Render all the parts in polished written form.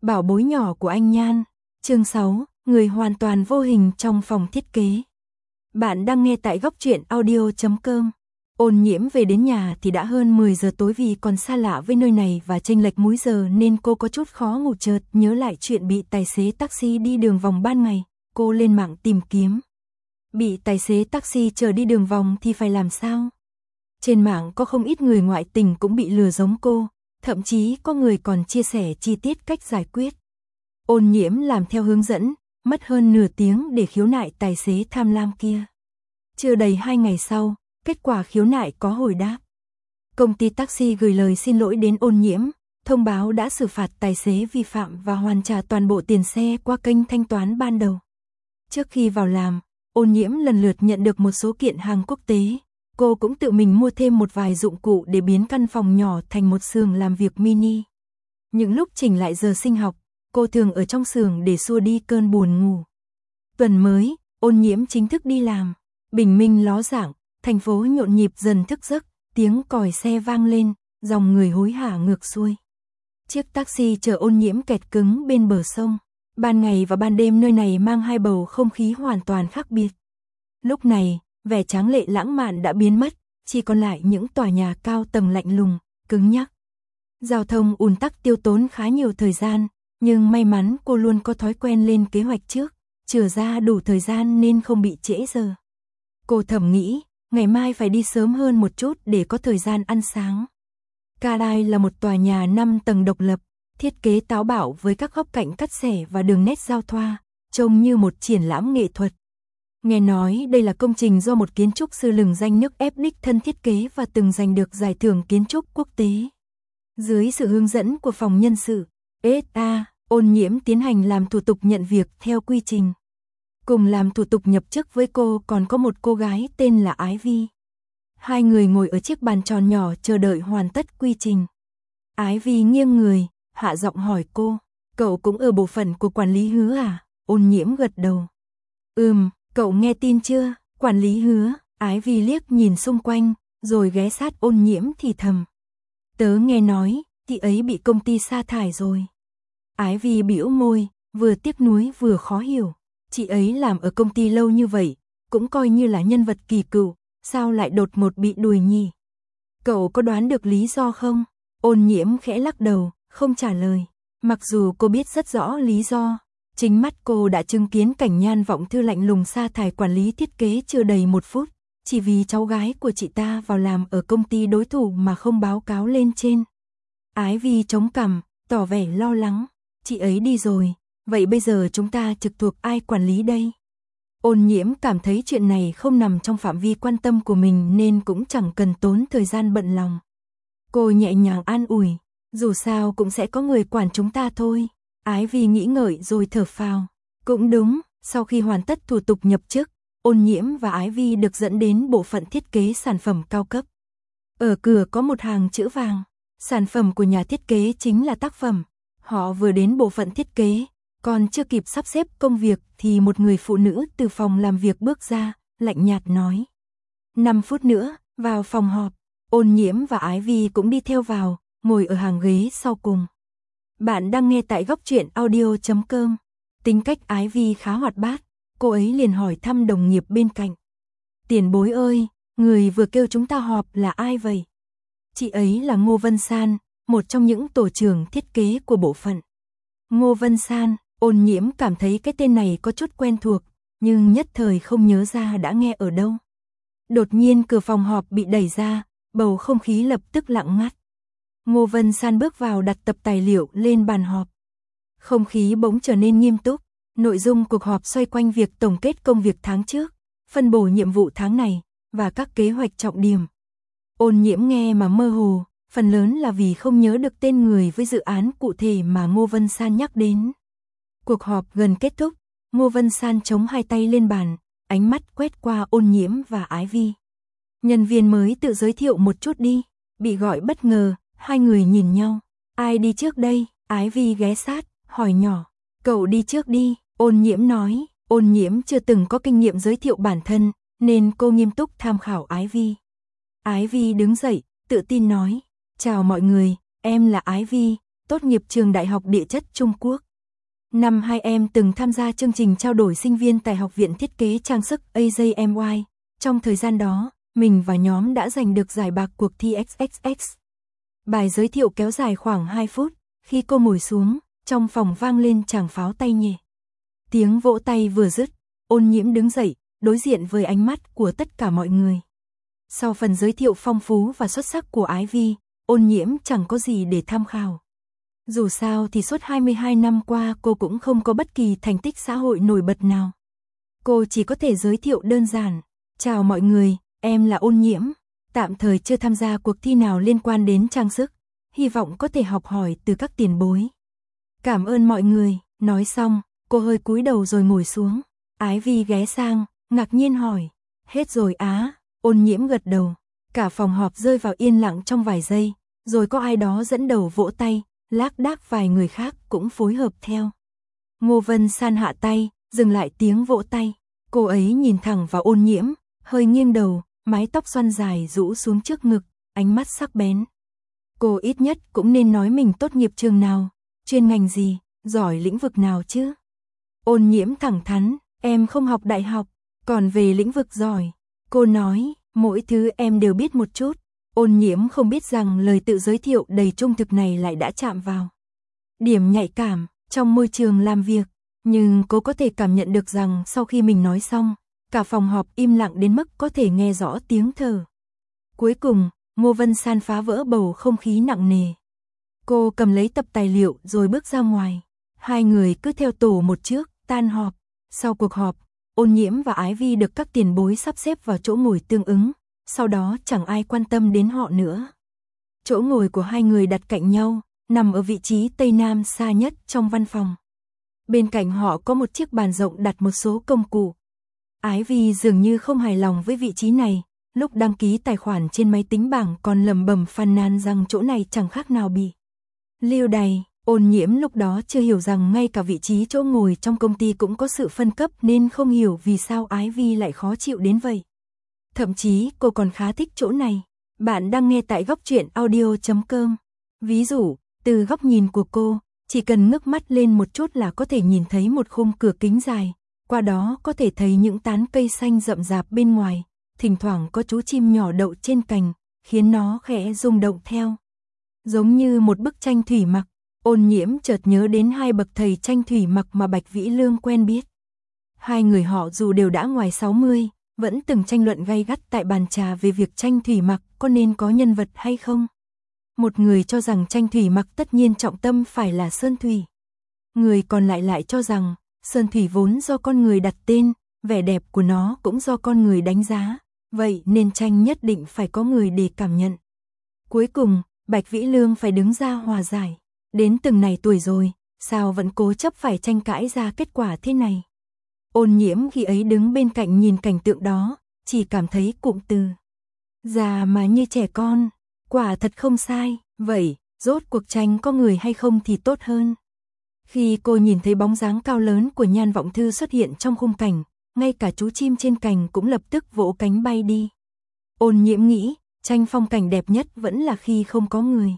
Bảo bối nhỏ của anh Nhan. Chương 6, người hoàn toàn vô hình trong phòng thiết kế. Bạn đang nghe tại góc truyện audio.com. Ôn Nhiễm về đến nhà thì đã hơn 10 giờ tối, vì còn xa lạ với nơi này và chênh lệch múi giờ nên cô có chút khó ngủ. Chợt nhớ lại chuyện bị tài xế taxi đi đường vòng ban ngày, cô lên mạng tìm kiếm. Bị tài xế taxi chở đi đường vòng thì phải làm sao? Trên mạng có không ít người ngoại tình cũng bị lừa giống cô, thậm chí có người còn chia sẻ chi tiết cách giải quyết. Ôn Nhiễm làm theo hướng dẫn, mất hơn nửa tiếng để khiếu nại tài xế tham lam kia. Chưa đầy 2 ngày sau, kết quả khiếu nại có hồi đáp. Công ty taxi gửi lời xin lỗi đến Ôn Nhiễm, thông báo đã xử phạt tài xế vi phạm và hoàn trả toàn bộ tiền xe qua kênh thanh toán ban đầu. Trước khi vào làm, Ôn Nhiễm lần lượt nhận được một số kiện hàng quốc tế. Cô cũng tự mình mua thêm một vài dụng cụ để biến căn phòng nhỏ thành một xưởng làm việc mini. Những lúc chỉnh lại giờ sinh học, cô thường ở trong xưởng để xua đi cơn buồn ngủ. Tuần mới, Ôn Nhiễm chính thức đi làm. Bình minh ló dạng, thành phố nhộn nhịp dần thức giấc, tiếng còi xe vang lên, dòng người hối hả ngược xuôi. Chiếc taxi chở Ôn Nhiễm kẹt cứng bên bờ sông. Ban ngày và ban đêm nơi này mang hai bầu không khí hoàn toàn khác biệt. Lúc này, vẻ tráng lệ lãng mạn đã biến mất, chỉ còn lại những tòa nhà cao tầng lạnh lùng, cứng nhắc. Giao thông ùn tắc tiêu tốn khá nhiều thời gian, nhưng may mắn cô luôn có thói quen lên kế hoạch trước, chừa ra đủ thời gian nên không bị trễ giờ. Cô thầm nghĩ, ngày mai phải đi sớm hơn một chút để có thời gian ăn sáng. Carai là một tòa nhà 5 tầng độc lập, thiết kế táo bạo với các góc cạnh cắt xẻ và đường nét giao thoa, trông như một triển lãm nghệ thuật. Nghe nói đây là công trình do một kiến trúc sư lừng danh nước ép đích thân thiết kế và từng giành được giải thưởng kiến trúc quốc tế. Dưới sự hướng dẫn của phòng nhân sự, SA, Ôn Nhiễm tiến hành làm thủ tục nhận việc theo quy trình. Cùng làm thủ tục nhập chức với cô còn có một cô gái tên là Ivy. Hai người ngồi ở chiếc bàn tròn nhỏ chờ đợi hoàn tất quy trình. Ivy nghiêng người, hạ giọng hỏi cô, cậu cũng ở bộ phận của quản lý Hứa à? Ôn Nhiễm gật đầu. Cậu nghe tin chưa? Quản lý Hứa. Ivy liếc nhìn xung quanh, rồi ghé sát Ôn Nhiễm thì thầm. Tớ nghe nói, chị ấy bị công ty sa thải rồi. Ivy bĩu môi, vừa tiếc nuối vừa khó hiểu. Chị ấy làm ở công ty lâu như vậy, cũng coi như là nhân vật kỳ cựu, sao lại đột ngột bị đuổi nhỉ? Cậu có đoán được lý do không? Ôn Nhiễm khẽ lắc đầu, không trả lời. Mặc dù cô biết rất rõ lý do, chính mắt cô đã chứng kiến cảnh Nhan Vọng Thư lạnh lùng sa thải quản lý thiết kế chưa đầy 1 phút, chỉ vì cháu gái của chị ta vào làm ở công ty đối thủ mà không báo cáo lên trên. Ivy chống cằm, tỏ vẻ lo lắng. Chị ấy đi rồi, vậy bây giờ chúng ta trực thuộc ai quản lý đây? Ôn Nhiễm cảm thấy chuyện này không nằm trong phạm vi quan tâm của mình nên cũng chẳng cần tốn thời gian bận lòng. Cô nhẹ nhàng an ủi, dù sao cũng sẽ có người quản chúng ta thôi. Ivy nghĩ ngợi rồi thở phào. Cũng đúng, sau khi hoàn tất thủ tục nhập chức, Ôn Nhiễm và Ivy được dẫn đến bộ phận thiết kế sản phẩm cao cấp. Ở cửa có một hàng chữ vàng, sản phẩm của nhà thiết kế chính là tác phẩm. Họ vừa đến bộ phận thiết kế, còn chưa kịp sắp xếp công việc thì một người phụ nữ từ phòng làm việc bước ra, lạnh nhạt nói. 5 phút nữa, vào phòng họp. Ôn Nhiễm và Ivy cũng đi theo vào, ngồi ở hàng ghế sau cùng. Bạn đang nghe tại góc truyện audio.com. Tính cách Ivy khá hoạt bát, cô ấy liền hỏi thăm đồng nghiệp bên cạnh. Tiền bối ơi, người vừa kêu chúng ta họp là ai vậy? Chị ấy là Ngô Vân San, một trong những tổ trưởng thiết kế của bộ phận. Ngô Vân San, Ôn Nhiễm cảm thấy cái tên này có chút quen thuộc, nhưng nhất thời không nhớ ra đã nghe ở đâu. Đột nhiên cửa phòng họp bị đẩy ra, bầu không khí lập tức lặng ngắt. Ngô Vân San bước vào đặt tập tài liệu lên bàn họp. Không khí bỗng trở nên nghiêm túc, nội dung cuộc họp xoay quanh việc tổng kết công việc tháng trước, phân bổ nhiệm vụ tháng này, và các kế hoạch trọng điểm. Ôn Nhiễm nghe mà mơ hồ, phần lớn là vì không nhớ được tên người với dự án cụ thể mà Ngô Vân San nhắc đến. Cuộc họp gần kết thúc, Ngô Vân San chống hai tay lên bàn, ánh mắt quét qua Ôn Nhiễm và Ivy. Nhân viên mới tự giới thiệu một chút đi. Bị gọi bất ngờ, hai người nhìn nhau. Ai đi trước đây? Ivy ghé sát, hỏi nhỏ. Cậu đi trước đi, Ôn Nhiễm nói. Ôn Nhiễm chưa từng có kinh nghiệm giới thiệu bản thân, nên cô nghiêm túc tham khảo Ivy. Ivy đứng dậy, tự tin nói. Chào mọi người, em là Ivy, tốt nghiệp trường Đại học Địa chất Trung Quốc. Năm hai em từng tham gia chương trình trao đổi sinh viên tại Học viện Thiết kế Trang sức AJMY. Trong thời gian đó, mình và nhóm đã giành được giải bạc cuộc thi XXX. Bài giới thiệu kéo dài khoảng 2 phút, khi cô ngồi xuống, trong phòng vang lên tràng pháo tay nhẹ. Tiếng vỗ tay vừa dứt, Ôn Nhiễm đứng dậy, đối diện với ánh mắt của tất cả mọi người. Sau phần giới thiệu phong phú và xuất sắc của Ivy, Ôn Nhiễm chẳng có gì để tham khảo. Dù sao thì suốt 22 năm qua cô cũng không có bất kỳ thành tích xã hội nổi bật nào. Cô chỉ có thể giới thiệu đơn giản. Chào mọi người, em là Ôn Nhiễm. Tạm thời chưa tham gia cuộc thi nào liên quan đến trang sức. Hy vọng có thể học hỏi từ các tiền bối. Cảm ơn mọi người. Nói xong, cô hơi cúi đầu rồi ngồi xuống. Ivy ghé sang, ngạc nhiên hỏi. Hết rồi á? Ôn Nhiễm gật đầu. Cả phòng họp rơi vào yên lặng trong vài giây. Rồi có ai đó dẫn đầu vỗ tay. Lác đác vài người khác cũng phối hợp theo. Ngô Vân San hạ tay, dừng lại tiếng vỗ tay. Cô ấy nhìn thẳng vào Ôn Nhiễm, hơi nghiêng đầu, mái tóc xoăn dài rũ xuống trước ngực, ánh mắt sắc bén. Cô ít nhất cũng nên nói mình tốt nghiệp trường nào, chuyên ngành gì, giỏi lĩnh vực nào chứ. Ôn Nhiễm thẳng thắn, em không học đại học, còn về lĩnh vực giỏi. Cô nói, mỗi thứ em đều biết một chút. Ôn Nhiễm không biết rằng lời tự giới thiệu đầy trung thực này lại đã chạm vào điểm nhạy cảm trong môi trường làm việc, nhưng cô có thể cảm nhận được rằng sau khi mình nói xong, cả phòng họp im lặng đến mức có thể nghe rõ tiếng thở. Cuối cùng, Ngô Vân San phá vỡ bầu không khí nặng nề. Cô cầm lấy tập tài liệu rồi bước ra ngoài. Hai người cứ theo tổ một trước, tan họp. Sau cuộc họp, Ôn Nhiễm và Ivy được các tiền bối sắp xếp vào chỗ ngồi tương ứng. Sau đó chẳng ai quan tâm đến họ nữa. Chỗ ngồi của hai người đặt cạnh nhau, nằm ở vị trí tây nam xa nhất trong văn phòng. Bên cạnh họ có một chiếc bàn rộng đặt một số công cụ. Ivy dường như không hài lòng với vị trí này, lúc đăng ký tài khoản trên máy tính bảng còn lẩm bẩm phàn nàn rằng chỗ này chẳng khác nào bị lưu đày. Ôn Nhiễm lúc đó chưa hiểu rằng ngay cả vị trí chỗ ngồi trong công ty cũng có sự phân cấp nên không hiểu vì sao Ivy lại khó chịu đến vậy. Thậm chí cô còn khá thích chỗ này. Bạn đang nghe tại góc truyện audio.com. Ví dụ, từ góc nhìn của cô, chỉ cần ngước mắt lên một chút là có thể nhìn thấy một khung cửa kính dài. Qua đó có thể thấy những tán cây xanh rậm rạp bên ngoài. Thỉnh thoảng có chú chim nhỏ đậu trên cành, khiến nó khẽ rung động theo. Giống như một bức tranh thủy mặc. Ôn Nhiễm chợt nhớ đến hai bậc thầy tranh thủy mặc mà Bạch Vĩ Lương quen biết. Hai người họ dù đều đã ngoài 60, vẫn từng tranh luận gay gắt tại bàn trà về việc tranh thủy mặc có nên có nhân vật hay không. Một người cho rằng tranh thủy mặc tất nhiên trọng tâm phải là sơn thủy. Người còn lại cho rằng sơn thủy vốn do con người đặt tên, vẻ đẹp của nó cũng do con người đánh giá, vậy nên tranh nhất định phải có người để cảm nhận. Cuối cùng, Bạch Vĩ Lương phải đứng ra hòa giải. Đến từng này tuổi rồi, sao vẫn cố chấp phải tranh cãi ra kết quả thế này. Ôn Nhiễm khi ấy đứng bên cạnh nhìn cảnh tượng đó, chỉ cảm thấy cụm từ già mà như trẻ con, quả thật không sai. Vậy, rốt cuộc tranh có người hay không thì tốt hơn. Khi cô nhìn thấy bóng dáng cao lớn của Nhan Vọng Thư xuất hiện trong khung cảnh, ngay cả chú chim trên cành cũng lập tức vỗ cánh bay đi. Ôn Nhiễm nghĩ, tranh phong cảnh đẹp nhất vẫn là khi không có người.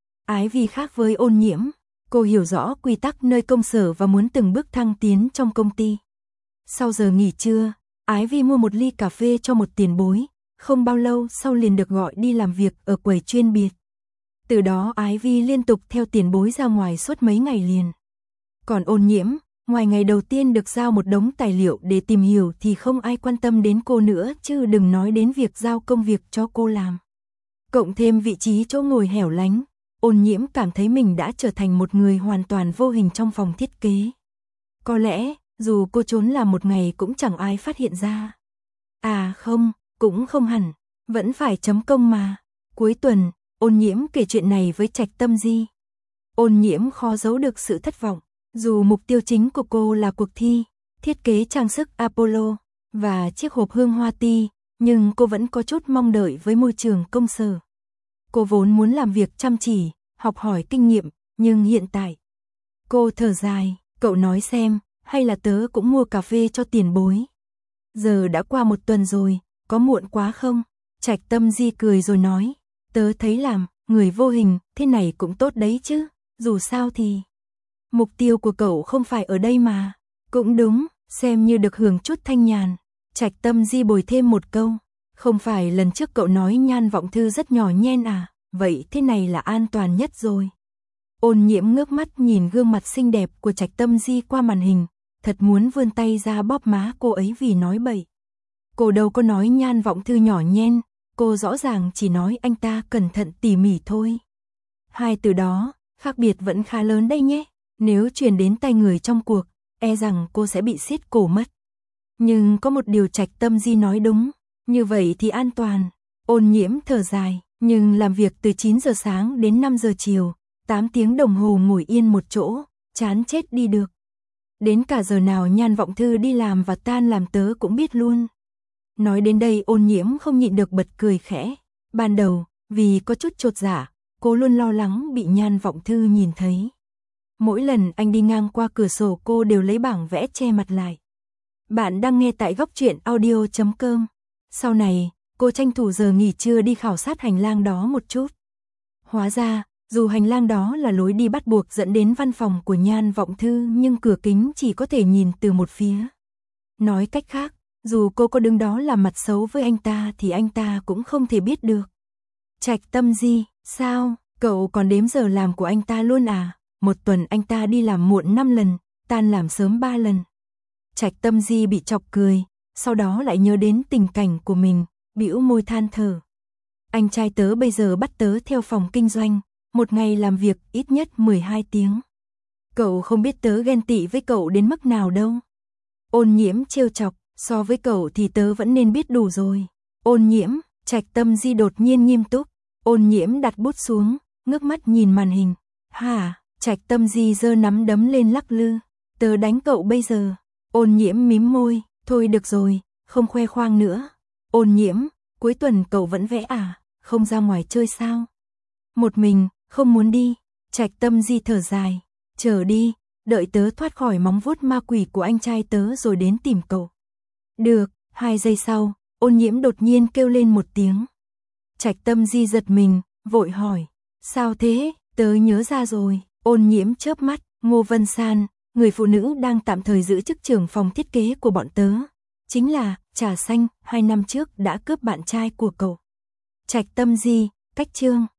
Ivy khác với Ôn Nhiễm, cô hiểu rõ quy tắc nơi công sở và muốn từng bước thăng tiến trong công ty. Sau giờ nghỉ trưa, Ivy mua một ly cà phê cho một tiền bối, không bao lâu sau liền được gọi đi làm việc ở quầy chuyên biệt. Từ đó Ivy liên tục theo tiền bối ra ngoài suốt mấy ngày liền. Còn Ôn Nhiễm, ngoài ngày đầu tiên được giao một đống tài liệu để tìm hiểu thì không ai quan tâm đến cô nữa, chứ đừng nói đến việc giao công việc cho cô làm. Cộng thêm vị trí chỗ ngồi hẻo lánh, Ôn Nhiễm cảm thấy mình đã trở thành một người hoàn toàn vô hình trong phòng thiết kế. Có lẽ, dù cô trốn làm một ngày cũng chẳng ai phát hiện ra. À không, cũng không hẳn, vẫn phải chấm công mà. Cuối tuần, Ôn Nhiễm kể chuyện này với Trạch Tâm Di. Ôn Nhiễm khó giấu được sự thất vọng, dù mục tiêu chính của cô là cuộc thi, thiết kế trang sức Apollo và chiếc hộp hương hoa ti, nhưng cô vẫn có chút mong đợi với môi trường công sở. Cô vốn muốn làm việc chăm chỉ, học hỏi kinh nghiệm, nhưng hiện tại. Cô thở dài, cậu nói xem, hay là tớ cũng mua cà phê cho tiền bối. Giờ đã qua một tuần rồi, có muộn quá không? Trạch Tâm Di cười rồi nói, tớ thấy làm, người vô hình, thế này cũng tốt đấy chứ. dù sao thì mục tiêu của cậu không phải ở đây mà. Cũng đúng, xem như được hưởng chút thanh nhàn. Trạch Tâm Di bồi thêm một câu, không phải lần trước cậu nói Nhan Vọng Thư rất nhỏ nhen à, vậy thế này là an toàn nhất rồi. Ôn Nhiễm ngước mắt nhìn gương mặt xinh đẹp của Trạch Tâm Di qua màn hình, thật muốn vươn tay ra bóp má cô ấy vì nói bậy. Cô đâu có nói Nhan Vọng Thư nhỏ nhen, cô rõ ràng chỉ nói anh ta cẩn thận tỉ mỉ thôi. Hai từ đó, khác biệt vẫn khá lớn đây nhé, nếu truyền đến tai người trong cuộc, e rằng cô sẽ bị siết cổ mất. Nhưng có một điều Trạch Tâm Di nói đúng, như vậy thì an toàn. Ôn Nhiễm thở dài, nhưng làm việc từ 9 giờ sáng đến 5 giờ chiều, 8 tiếng đồng hồ ngồi yên một chỗ, chán chết đi được. Đến cả giờ nào Nhan Vọng Thư đi làm và tan làm tớ cũng biết luôn. Nói đến đây Ôn Nhiễm không nhịn được bật cười khẽ. Ban đầu, vì có chút chột dạ, cô luôn lo lắng bị Nhan Vọng Thư nhìn thấy. Mỗi lần anh đi ngang qua cửa sổ cô đều lấy bảng vẽ che mặt lại. Bạn đang nghe tại Góc Truyện Audio.com. Sau này, cô tranh thủ giờ nghỉ trưa đi khảo sát hành lang đó một chút. Hóa ra, dù hành lang đó là lối đi bắt buộc dẫn đến văn phòng của Nhan Vọng Thư nhưng cửa kính chỉ có thể nhìn từ một phía. Nói cách khác, dù cô có đứng đó làm mặt xấu với anh ta thì anh ta cũng không thể biết được. Trạch Tâm Di, sao, cậu còn đếm giờ làm của anh ta luôn à? Một tuần anh ta đi làm muộn 5 lần, tan làm sớm 3 lần. Trạch Tâm Di bị chọc cười, sau đó lại nhớ đến tình cảnh của mình, bĩu môi than thở. Anh trai tớ bây giờ bắt tớ theo phòng kinh doanh, một ngày làm việc ít nhất 12 tiếng. Cậu không biết tớ ghen tị với cậu đến mức nào đâu. Ôn Nhiễm trêu chọc, so với cậu thì tớ vẫn nên biết đủ rồi. Ôn Nhiễm, Trạch Tâm Di đột nhiên nghiêm túc. Ôn Nhiễm đặt bút xuống, ngước mắt nhìn màn hình. Hả? Trạch Tâm Di giơ nắm đấm lên lắc lư. Tớ đánh cậu bây giờ. Ôn Nhiễm mím môi, thôi được rồi, không khoe khoang nữa. Ôn Nhiễm, cuối tuần cậu vẫn vẽ à, không ra ngoài chơi sao? Một mình, không muốn đi. Trạch Tâm Di thở dài, chờ đi, đợi tớ thoát khỏi móng vuốt ma quỷ của anh trai tớ rồi đến tìm cậu. Được, 2 giây sau, Ôn Nhiễm đột nhiên kêu lên một tiếng. Trạch Tâm Di giật mình, vội hỏi, sao thế, tớ nhớ ra rồi. Ôn Nhiễm chớp mắt, Ngô Vân San, người phụ nữ đang tạm thời giữ chức trưởng phòng thiết kế của bọn tớ, chính là Trà Xanh, 2 năm trước đã cướp bạn trai của cậu. Trạch Tâm Di, cách chương